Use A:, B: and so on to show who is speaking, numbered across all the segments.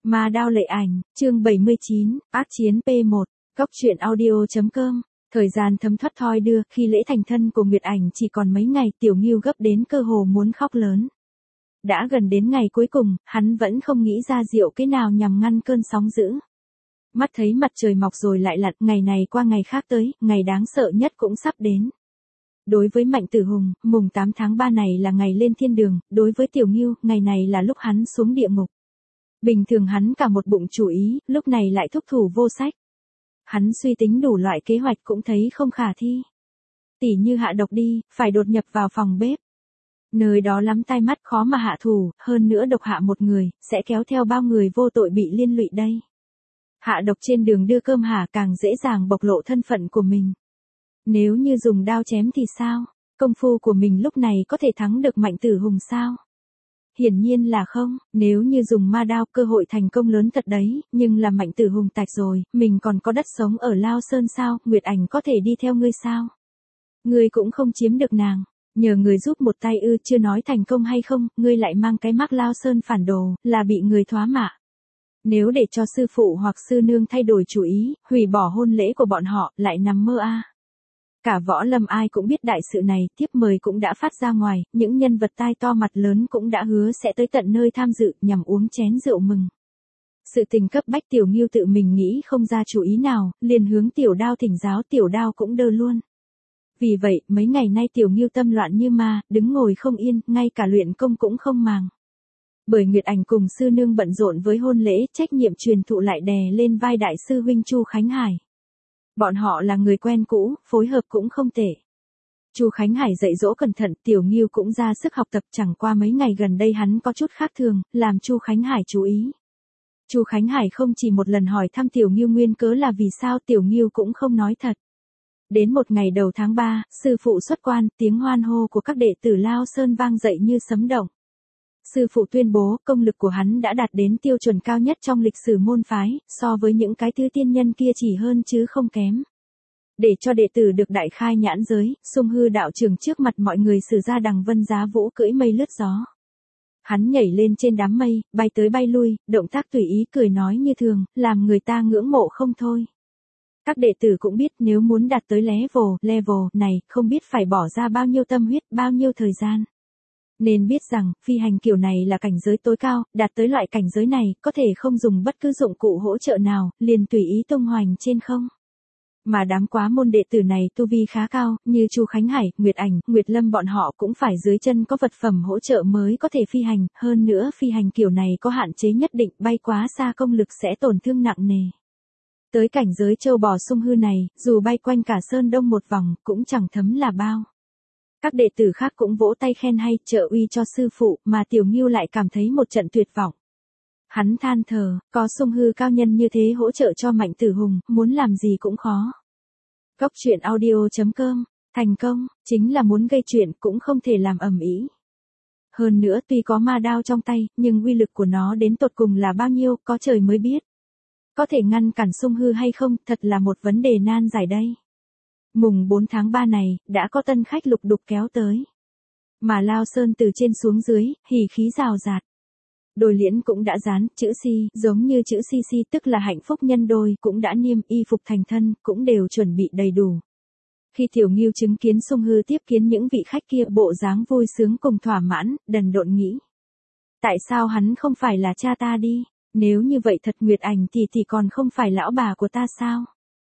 A: Ma đao lệ ảnh, chương 79, ác chiến P1, góc truyện audio.com. Thời gian thấm thoát thoi đưa, khi lễ thành thân của Nguyệt Ảnh chỉ còn mấy ngày, Tiểu Ngưu gấp đến cơ hồ muốn khóc lớn. Đã gần đến ngày cuối cùng, hắn vẫn không nghĩ ra diệu cái nào nhằm ngăn cơn sóng dữ. Mắt thấy mặt trời mọc rồi lại lặn, ngày này qua ngày khác tới, ngày đáng sợ nhất cũng sắp đến. Đối với Mạnh Tử Hùng, mùng 8 tháng 3 này là ngày lên thiên đường, đối với Tiểu Ngưu, ngày này là lúc hắn xuống địa ngục. Bình thường hắn cả một bụng chủ ý, lúc này lại thúc thủ vô sách. Hắn suy tính đủ loại kế hoạch cũng thấy không khả thi. Tỉ như hạ độc đi, phải đột nhập vào phòng bếp. Nơi đó lắm tai mắt khó mà hạ thủ, hơn nữa độc hạ một người, sẽ kéo theo bao người vô tội bị liên lụy đây. Hạ độc trên đường đưa cơm hả càng dễ dàng bộc lộ thân phận của mình. Nếu như dùng đao chém thì sao? Công phu của mình lúc này có thể thắng được Mạnh Tử Hùng sao? Hiển nhiên là không, nếu như dùng ma đao cơ hội thành công lớn thật đấy, nhưng là Mạnh Tử Hùng tạch rồi, mình còn có đất sống ở Lao Sơn sao, Nguyệt Ảnh có thể đi theo ngươi sao? Ngươi cũng không chiếm được nàng, nhờ người giúp một tay chưa nói thành công hay không, ngươi lại mang cái mác Lao Sơn phản đồ, là bị người thoá mạ. Nếu để cho sư phụ hoặc sư nương thay đổi chủ ý, hủy bỏ hôn lễ của bọn họ, lại nằm mơ a. Cả võ lâm ai cũng biết đại sự này, thiếp mời cũng đã phát ra ngoài, những nhân vật tai to mặt lớn cũng đã hứa sẽ tới tận nơi tham dự, nhằm uống chén rượu mừng. Sự tình cấp bách Tiểu Ngưu tự mình nghĩ không ra chủ ý nào, liền hướng Tiểu Đao thỉnh giáo, Tiểu Đao cũng đơ luôn. Vì vậy, mấy ngày nay Tiểu Ngưu tâm loạn như ma, đứng ngồi không yên, ngay cả luyện công cũng không màng. Bởi Nguyệt Ảnh cùng sư nương bận rộn với hôn lễ, trách nhiệm truyền thụ lại đè lên vai đại sư huynh Chu Khánh Hải. Bọn họ là người quen cũ, phối hợp cũng không tệ. Chu Khánh Hải dạy dỗ cẩn thận, Tiểu Ngưu cũng ra sức học tập, chẳng qua mấy ngày gần đây hắn có chút khác thường, làm Chu Khánh Hải chú ý. Chu Khánh Hải không chỉ một lần hỏi thăm Tiểu Ngưu nguyên cớ là vì sao, Tiểu Ngưu cũng không nói thật. Đến một ngày đầu tháng 3, sư phụ xuất quan, tiếng hoan hô của các đệ tử Lao Sơn vang dậy như sấm động. Sư phụ tuyên bố công lực của hắn đã đạt đến tiêu chuẩn cao nhất trong lịch sử môn phái, so với những cái thứ tiên nhân kia chỉ hơn chứ không kém. Để cho đệ tử được đại khai nhãn giới, Sung Hư đạo trưởng trước mặt mọi người sử ra đằng vân giá vũ cưỡi mây lướt gió. Hắn nhảy lên trên đám mây, bay tới bay lui, động tác tùy ý cười nói như thường, làm người ta ngưỡng mộ không thôi. Các đệ tử cũng biết nếu muốn đạt tới level này, không biết phải bỏ ra bao nhiêu tâm huyết, bao nhiêu thời gian. Nên biết rằng, phi hành kiểu này là cảnh giới tối cao, đạt tới loại cảnh giới này, có thể không dùng bất cứ dụng cụ hỗ trợ nào, liền tùy ý tung hoành trên không. Mà đám quá môn đệ tử này tu vi khá cao, như Chu Khánh Hải, Nguyệt Ảnh, Nguyệt Lâm bọn họ cũng phải dưới chân có vật phẩm hỗ trợ mới có thể phi hành, hơn nữa phi hành kiểu này có hạn chế nhất định, bay quá xa công lực sẽ tổn thương nặng nề. Tới cảnh giới châu bò Sung Hư này, dù bay quanh cả Sơn Đông một vòng, cũng chẳng thấm là bao. Các đệ tử khác cũng vỗ tay khen hay, trợ uy cho sư phụ, mà Tiểu Ngưu lại cảm thấy một trận tuyệt vọng. Hắn than thở, có Sung Hư cao nhân như thế hỗ trợ cho Mạnh Tử Hùng, muốn làm gì cũng khó. Góc truyện audio.com, thành công, chính là muốn gây chuyện cũng không thể làm ầm ĩ. Hơn nữa tuy có ma đao trong tay, nhưng uy lực của nó đến tột cùng là bao nhiêu, có trời mới biết. Có thể ngăn cản Sung Hư hay không, thật là một vấn đề nan giải đây. Mùng 4 tháng 3 này, đã có tân khách lục đục kéo tới. Mà Lao Sơn từ trên xuống dưới, hỉ khí rào rạt. Đôi liễn cũng đã dán, chữ si, giống như chữ si tức là hạnh phúc nhân đôi, cũng đã niêm y phục thành thân, cũng đều chuẩn bị đầy đủ. Khi Tiểu Ngưu chứng kiến Sung Hư tiếp kiến những vị khách kia bộ dáng vui sướng cùng thỏa mãn, đần độn nghĩ. Tại sao hắn không phải là cha ta đi? Nếu như vậy thật Nguyệt Ảnh thì còn không phải lão bà của ta sao?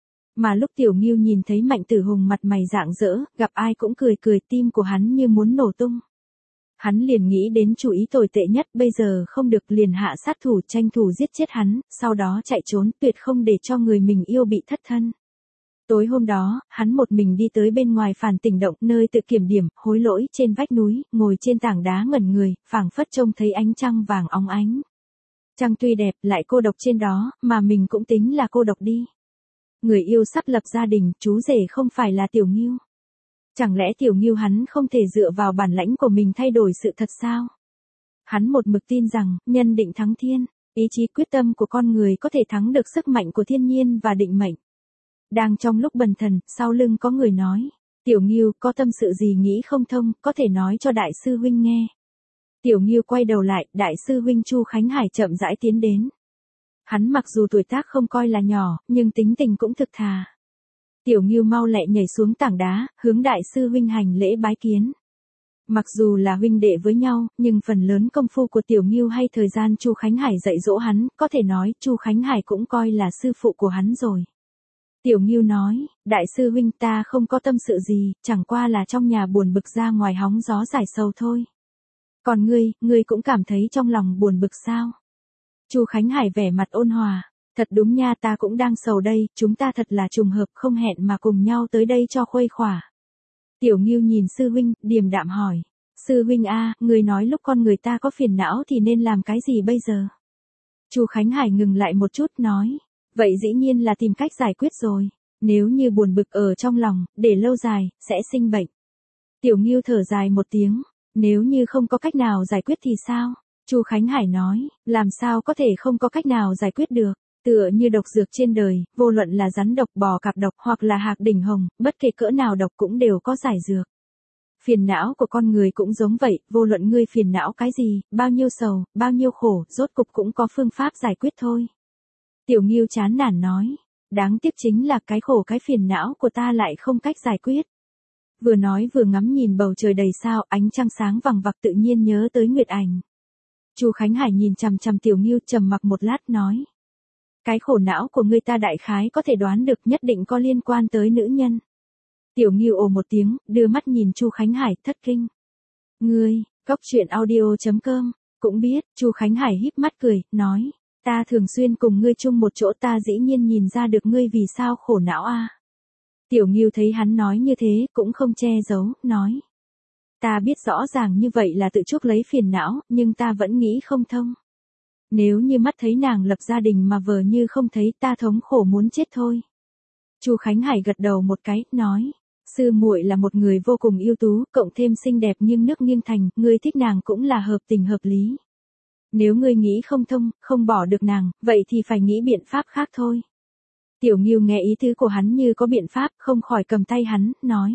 A: Mà lúc Tiểu Ngưu nhìn thấy Mạnh Tử Hùng mặt mày rạng rỡ, gặp ai cũng cười tim của hắn như muốn nổ tung. Hắn liền nghĩ đến chủ ý tồi tệ nhất, bây giờ không được liền hạ sát thủ tranh thủ giết chết hắn, sau đó chạy trốn, tuyệt không để cho người mình yêu bị thất thân. Tối hôm đó, hắn một mình đi tới bên ngoài Phản Tỉnh Động, nơi tự kiểm điểm, hối lỗi trên vách núi, ngồi trên tảng đá ngẩn người, phảng phất trông thấy ánh trăng vàng óng ánh. Trăng tuy đẹp, lại cô độc trên đó, mà mình cũng tính là cô độc đi. Người yêu sắp lập gia đình, chú rể không phải là Tiểu Ngưu. Chẳng lẽ Tiểu Ngưu hắn không thể dựa vào bản lãnh của mình thay đổi sự thật sao? Hắn một mực tin rằng, nhân định thắng thiên, ý chí quyết tâm của con người có thể thắng được sức mạnh của thiên nhiên và định mệnh. Đang trong lúc bần thần, sau lưng có người nói, Tiểu Ngưu có tâm sự gì nghĩ không thông, có thể nói cho đại sư huynh nghe. Tiểu Ngưu quay đầu lại, đại sư huynh Chu Khánh Hải chậm rãi tiến đến. Hắn mặc dù tuổi tác không coi là nhỏ, nhưng tính tình cũng thực thà. Tiểu Ngưu mau lẹ nhảy xuống tảng đá, hướng đại sư huynh hành lễ bái kiến. Mặc dù là huynh đệ với nhau, nhưng phần lớn công phu của Tiểu Ngưu hay thời gian Chu Khánh Hải dạy dỗ hắn, có thể nói Chu Khánh Hải cũng coi là sư phụ của hắn rồi. Tiểu Ngưu nói, đại sư huynh ta không có tâm sự gì, chẳng qua là trong nhà buồn bực ra ngoài hóng gió giải sầu thôi. Còn ngươi cũng cảm thấy trong lòng buồn bực sao? Chu Khánh Hải vẻ mặt ôn hòa, thật đúng nha, ta cũng đang sầu đây, chúng ta thật là trùng hợp không hẹn mà cùng nhau tới đây cho khuây khỏa. Tiểu Ngưu nhìn sư huynh, điềm đạm hỏi, sư huynh a, người nói lúc con người ta có phiền não thì nên làm cái gì bây giờ? Chu Khánh Hải ngừng lại một chút nói, vậy dĩ nhiên là tìm cách giải quyết rồi, nếu như buồn bực ở trong lòng, để lâu dài, sẽ sinh bệnh. Tiểu Ngưu thở dài một tiếng, nếu như không có cách nào giải quyết thì sao? Chu Khánh Hải nói, làm sao có thể không có cách nào giải quyết được, tựa như độc dược trên đời, vô luận là rắn độc, bò cạp độc hoặc là hạc đỉnh hồng, bất kể cỡ nào độc cũng đều có giải dược. Phiền não của con người cũng giống vậy, vô luận ngươi phiền não cái gì, bao nhiêu sầu, bao nhiêu khổ, rốt cục cũng có phương pháp giải quyết thôi. Tiểu Ngưu chán nản nói, đáng tiếc chính là cái khổ cái phiền não của ta lại không cách giải quyết. Vừa nói vừa ngắm nhìn bầu trời đầy sao, ánh trăng sáng vằng vặc, tự nhiên nhớ tới Nguyệt Ảnh. Chu Khánh Hải nhìn chằm chằm Tiểu Ngưu, trầm mặc một lát nói, cái khổ não của ngươi ta đại khái có thể đoán được, nhất định có liên quan tới nữ nhân. Tiểu Ngưu ồ một tiếng, đưa mắt nhìn Chu Khánh Hải, thất kinh. Ngươi, Cóc Truyện Audio.com, cũng biết. Chu Khánh Hải híp mắt cười, nói, ta thường xuyên cùng ngươi chung một chỗ, ta dĩ nhiên nhìn ra được ngươi vì sao khổ não a. Tiểu Ngưu thấy hắn nói như thế, cũng không che giấu, nói, ta biết rõ ràng như vậy là tự chuốc lấy phiền não, nhưng ta vẫn nghĩ không thông. Nếu như mắt thấy nàng lập gia đình mà vờ như không thấy, ta thống khổ muốn chết thôi. Chu Khánh Hải gật đầu một cái, nói, sư muội là một người vô cùng ưu tú, cộng thêm xinh đẹp nghiêng nước nghiêng thành, ngươi thích nàng cũng là hợp tình hợp lý. Nếu ngươi nghĩ không thông, không bỏ được nàng, vậy thì phải nghĩ biện pháp khác thôi. Tiểu Ngưu nghe ý tứ của hắn như có biện pháp, không khỏi cầm tay hắn, nói,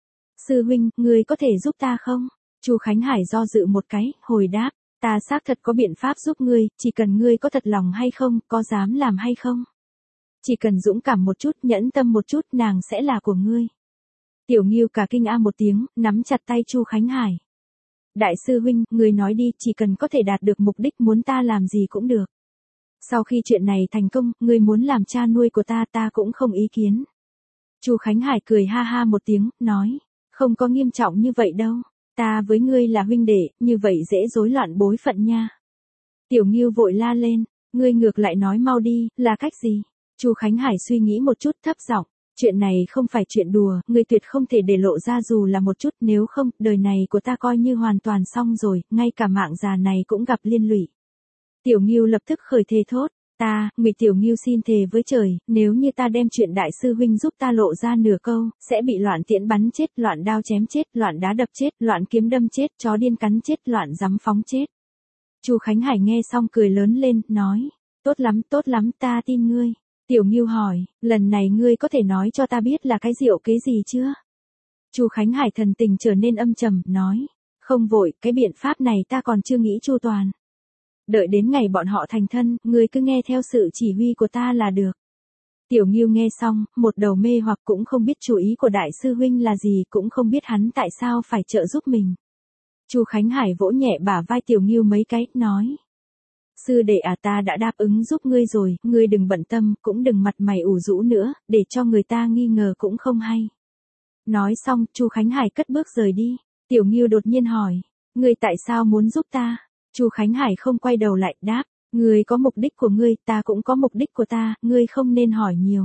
A: sư huynh, ngươi có thể giúp ta không? Chu Khánh Hải do dự một cái, hồi đáp, ta xác thật có biện pháp giúp ngươi, chỉ cần ngươi có thật lòng hay không, có dám làm hay không. Chỉ cần dũng cảm một chút, nhẫn tâm một chút, nàng sẽ là của ngươi. Tiểu Ngưu cả kinh a một tiếng, nắm chặt tay Chu Khánh Hải. Đại sư huynh, ngươi nói đi, chỉ cần có thể đạt được mục đích, muốn ta làm gì cũng được. Sau khi chuyện này thành công, ngươi muốn làm cha nuôi của ta, ta cũng không ý kiến. Chu Khánh Hải cười ha ha một tiếng, nói, không có nghiêm trọng như vậy đâu, ta với ngươi là huynh đệ, như vậy dễ rối loạn bối phận nha. Tiểu Ngưu vội la lên, ngươi ngược lại nói mau đi, là cách gì? Chu Khánh Hải suy nghĩ một chút, thấp giọng, chuyện này không phải chuyện đùa, ngươi tuyệt không thể để lộ ra dù là một chút, nếu không, đời này của ta coi như hoàn toàn xong rồi, ngay cả mạng già này cũng gặp liên lụy. Tiểu Ngưu lập tức khởi thề thốt, ta, Ngụy Tiểu Ngưu xin thề với trời, nếu như ta đem chuyện đại sư huynh giúp ta lộ ra nửa câu, sẽ bị loạn tiễn bắn chết, loạn đao chém chết, loạn đá đập chết, loạn kiếm đâm chết, chó điên cắn chết, loạn giắm phóng chết. Chu Khánh Hải nghe xong cười lớn lên, nói, tốt lắm, ta tin ngươi. Tiểu Ngưu hỏi, lần này ngươi có thể nói cho ta biết là cái diệu kế gì chưa? Chu Khánh Hải thần tình trở nên âm trầm, nói, không vội, cái biện pháp này ta còn chưa nghĩ chu toàn. Đợi đến ngày bọn họ thành thân, ngươi cứ nghe theo sự chỉ huy của ta là được. Tiểu Ngưu nghe xong, một đầu mê hoặc, cũng không biết chủ ý của đại sư huynh là gì, cũng không biết hắn tại sao phải trợ giúp mình. Chu Khánh Hải vỗ nhẹ bả vai Tiểu Ngưu mấy cái, nói, sư đệ à, ta đã đáp ứng giúp ngươi rồi, ngươi đừng bận tâm, cũng đừng mặt mày ủ rũ nữa, để cho người ta nghi ngờ cũng không hay. Nói xong, Chu Khánh Hải cất bước rời đi. Tiểu Ngưu đột nhiên hỏi, ngươi tại sao muốn giúp ta? Chu Khánh Hải không quay đầu lại, đáp, ngươi có mục đích của ngươi, ta cũng có mục đích của ta, ngươi không nên hỏi nhiều.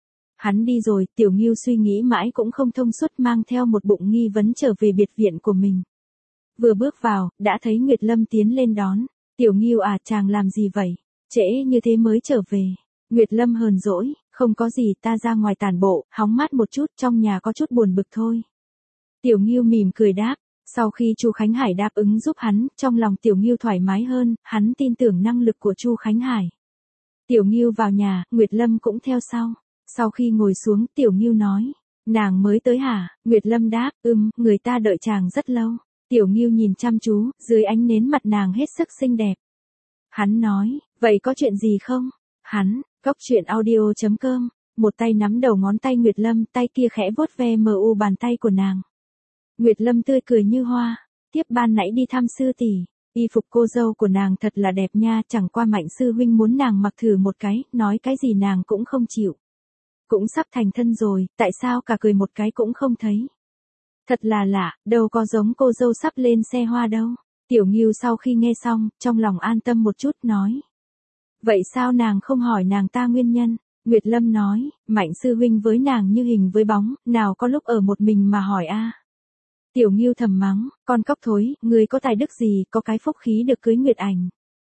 A: Hắn đi rồi, Tiểu Ngưu suy nghĩ mãi cũng không thông suốt, mang theo một bụng nghi vấn trở về biệt viện của mình. Vừa bước vào, đã thấy Nguyệt Lâm tiến lên đón. Tiểu Ngưu à, chàng làm gì vậy? Trễ như thế mới trở về. Nguyệt Lâm hờn dỗi, không có gì, ta ra ngoài tản bộ, hóng mát một chút, trong nhà có chút buồn bực thôi. Tiểu Ngưu mỉm cười đáp. Sau khi Chu Khánh Hải đáp ứng giúp hắn, trong lòng Tiểu Ngưu thoải mái hơn, hắn tin tưởng năng lực của Chu Khánh Hải. Tiểu Ngưu vào nhà, Nguyệt Lâm cũng theo sau. Sau khi ngồi xuống, Tiểu Ngưu nói, nàng mới tới hả? Nguyệt Lâm đáp, người ta đợi chàng rất lâu. Tiểu Ngưu nhìn chăm chú, dưới ánh nến mặt nàng hết sức xinh đẹp. Hắn nói, vậy có chuyện gì không? Hắn, Góc Chuyện Audio.com, một tay nắm đầu ngón tay Nguyệt Lâm, tay kia khẽ vuốt ve bàn tay của nàng. Nguyệt Lâm tươi cười như hoa, tiếp ban nãy đi thăm sư tỷ, y phục cô dâu của nàng thật là đẹp nha, chẳng qua Mạnh sư huynh muốn nàng mặc thử một cái, nói cái gì nàng cũng không chịu. Cũng sắp thành thân rồi, tại sao cả cười một cái cũng không thấy. Thật là lạ, đâu có giống cô dâu sắp lên xe hoa đâu. Tiểu Ngưu sau khi nghe xong, trong lòng an tâm một chút nói. Vậy sao nàng không hỏi nàng ta nguyên nhân? Nguyệt Lâm nói, Mạnh sư huynh với nàng như hình với bóng, nào có lúc ở một mình mà hỏi a. Tiểu Ngưu thầm mắng, con cóc thối, ngươi có tài đức gì, có cái phúc khí được cưới Nguyệt Ảnh.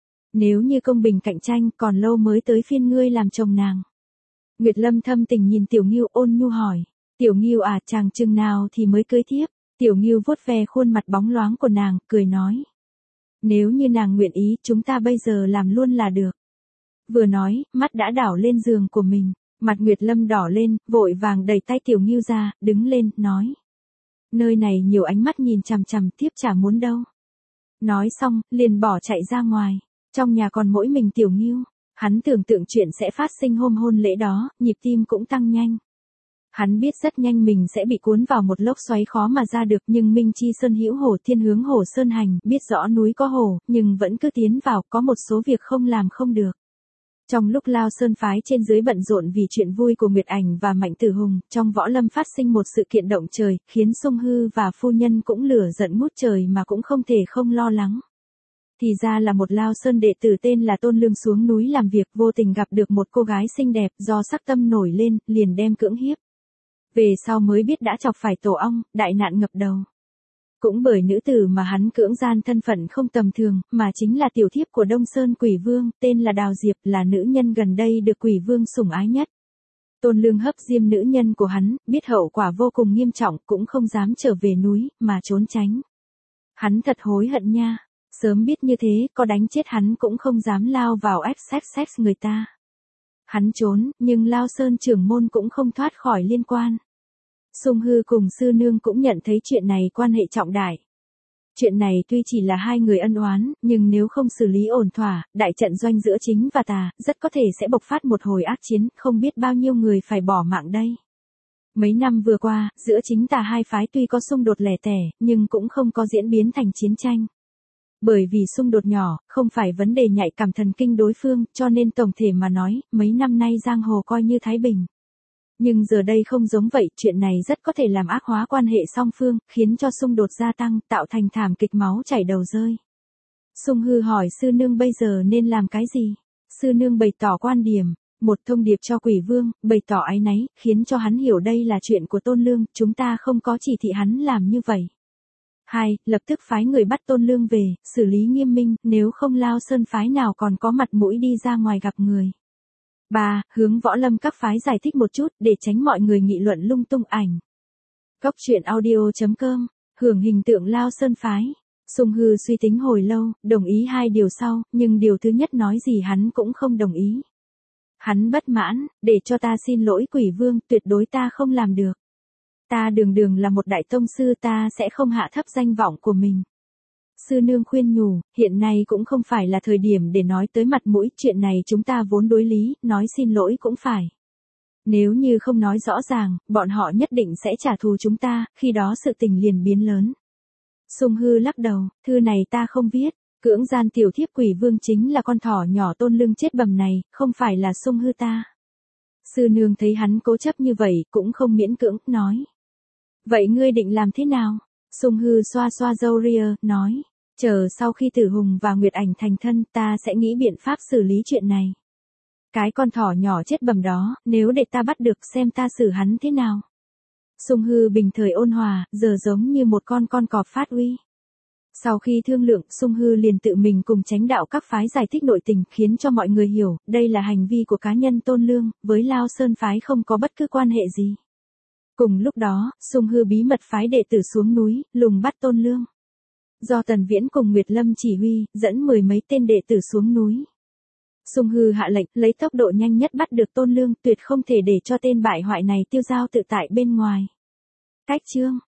A: Nếu như công bình cạnh tranh, còn lâu mới tới phiên ngươi làm chồng nàng. Nguyệt Lâm thâm tình nhìn Tiểu Ngưu ôn nhu hỏi, Tiểu Ngưu à, chàng chừng nào thì mới cưới thiếp? Tiểu Ngưu vuốt ve khuôn mặt bóng loáng của nàng, cười nói. Nếu như nàng nguyện ý, chúng ta bây giờ làm luôn là được. Vừa nói, mắt đã đảo lên giường của mình, mặt Nguyệt Lâm đỏ lên, vội vàng đẩy tay Tiểu Ngưu ra, đứng lên, nói. Nơi này nhiều ánh mắt nhìn chằm chằm, tiếp chả muốn đâu. Nói xong, liền bỏ chạy ra ngoài, trong nhà còn mỗi mình Tiểu Ngưu. Hắn tưởng tượng chuyện sẽ phát sinh hôm hôn lễ đó, nhịp tim cũng tăng nhanh. Hắn biết rất nhanh mình sẽ bị cuốn vào một lốc xoáy khó mà ra được, nhưng Minh Chi Sơn hữu hổ thiên hướng Hổ Sơn hành, biết rõ núi có hổ, nhưng vẫn cứ tiến vào, có một số việc không làm không được. Trong lúc Lao Sơn phái trên dưới bận rộn vì chuyện vui của Nguyệt Ảnh và Mạnh Tử Hùng, trong võ lâm phát sinh một sự kiện động trời, khiến Sung Hư và phu nhân cũng lửa giận ngút trời mà cũng không thể không lo lắng. Thì ra là một Lao Sơn đệ tử tên là Tôn Lương xuống núi làm việc, vô tình gặp được một cô gái xinh đẹp, do sắc tâm nổi lên, liền đem cưỡng hiếp. Về sau mới biết đã chọc phải tổ ong, đại nạn ngập đầu. Cũng bởi nữ tử mà hắn cưỡng gian thân phận không tầm thường, mà chính là tiểu thiếp của Đông Sơn Quỷ Vương, tên là Đào Diệp, là nữ nhân gần đây được Quỷ Vương sủng ái nhất. Tôn Lương hấp diêm nữ nhân của hắn, biết hậu quả vô cùng nghiêm trọng, cũng không dám trở về núi, mà trốn tránh. Hắn thật hối hận nha, sớm biết như thế, có đánh chết hắn cũng không dám lao vào XXX người ta. Hắn trốn, nhưng Lao Sơn trưởng môn cũng không thoát khỏi liên quan. Sung Hư cùng sư nương cũng nhận thấy chuyện này quan hệ trọng đại. Chuyện này tuy chỉ là hai người ân oán, nhưng nếu không xử lý ổn thỏa, đại trận doanh giữa chính và tà, rất có thể sẽ bộc phát một hồi ác chiến, không biết bao nhiêu người phải bỏ mạng đây. Mấy năm vừa qua, giữa chính tà hai phái tuy có xung đột lẻ tẻ, nhưng cũng không có diễn biến thành chiến tranh. Bởi vì xung đột nhỏ, không phải vấn đề nhạy cảm thần kinh đối phương, cho nên tổng thể mà nói, mấy năm nay giang hồ coi như thái bình. Nhưng giờ đây không giống vậy, chuyện này rất có thể làm ác hóa quan hệ song phương, khiến cho xung đột gia tăng, tạo thành thảm kịch máu chảy đầu rơi. Sung Hư hỏi sư nương bây giờ nên làm cái gì? Sư nương bày tỏ quan điểm, một thông điệp cho Quỷ Vương, bày tỏ áy náy, khiến cho hắn hiểu đây là chuyện của Tôn Lương, chúng ta không có chỉ thị hắn làm như vậy. 2. Lập tức phái người bắt Tôn Lương về, xử lý nghiêm minh, nếu không Lao Sơn phái nào còn có mặt mũi đi ra ngoài gặp người. 3. Hướng võ lâm các phái giải thích một chút, để tránh mọi người nghị luận lung tung ảnh. Góc Chuyện Audio.com, hưởng hình tượng Lao Sơn phái. Sung Hư suy tính hồi lâu, đồng ý hai điều sau, nhưng điều thứ nhất nói gì hắn cũng không đồng ý. Hắn bất mãn, để cho ta xin lỗi Quỷ Vương, tuyệt đối ta không làm được. Ta đường là một đại tông sư, ta sẽ không hạ thấp danh vọng của mình. Sư nương khuyên nhủ, hiện nay cũng không phải là thời điểm để nói tới mặt mũi, chuyện này chúng ta vốn đối lý, nói xin lỗi cũng phải. Nếu như không nói rõ ràng, bọn họ nhất định sẽ trả thù chúng ta, khi đó sự tình liền biến lớn. Sung Hư lắc đầu, thư này ta không viết, cưỡng gian tiểu thiếp Quỷ Vương chính là con thỏ nhỏ Tôn Lương chết bầm này, không phải là Sung Hư ta. Sư nương thấy hắn cố chấp như vậy, cũng không miễn cưỡng, nói. Vậy ngươi định làm thế nào? Sung Hư xoa xoa râu ria, nói. Chờ sau khi Tử Hùng và Nguyệt Ảnh thành thân, ta sẽ nghĩ biện pháp xử lý chuyện này. Cái con thỏ nhỏ chết bầm đó, nếu để ta bắt được xem ta xử hắn thế nào. Sung Hư bình thời ôn hòa, giờ giống như một con cọp phát uy. Sau khi thương lượng, Sung Hư liền tự mình cùng chánh đạo các phái giải thích nội tình, khiến cho mọi người hiểu, đây là hành vi của cá nhân Tôn Lương, với Lao Sơn phái không có bất cứ quan hệ gì. Cùng lúc đó, Sung Hư bí mật phái đệ tử xuống núi, lùng bắt Tôn Lương. Do Tần Viễn cùng Nguyệt Lâm chỉ huy, dẫn 10 mấy tên đệ tử xuống núi. Sung Hư hạ lệnh, lấy tốc độ nhanh nhất bắt được Tôn Lương, tuyệt không thể để cho tên bại hoại này tiêu dao tự tại bên ngoài. Cách chương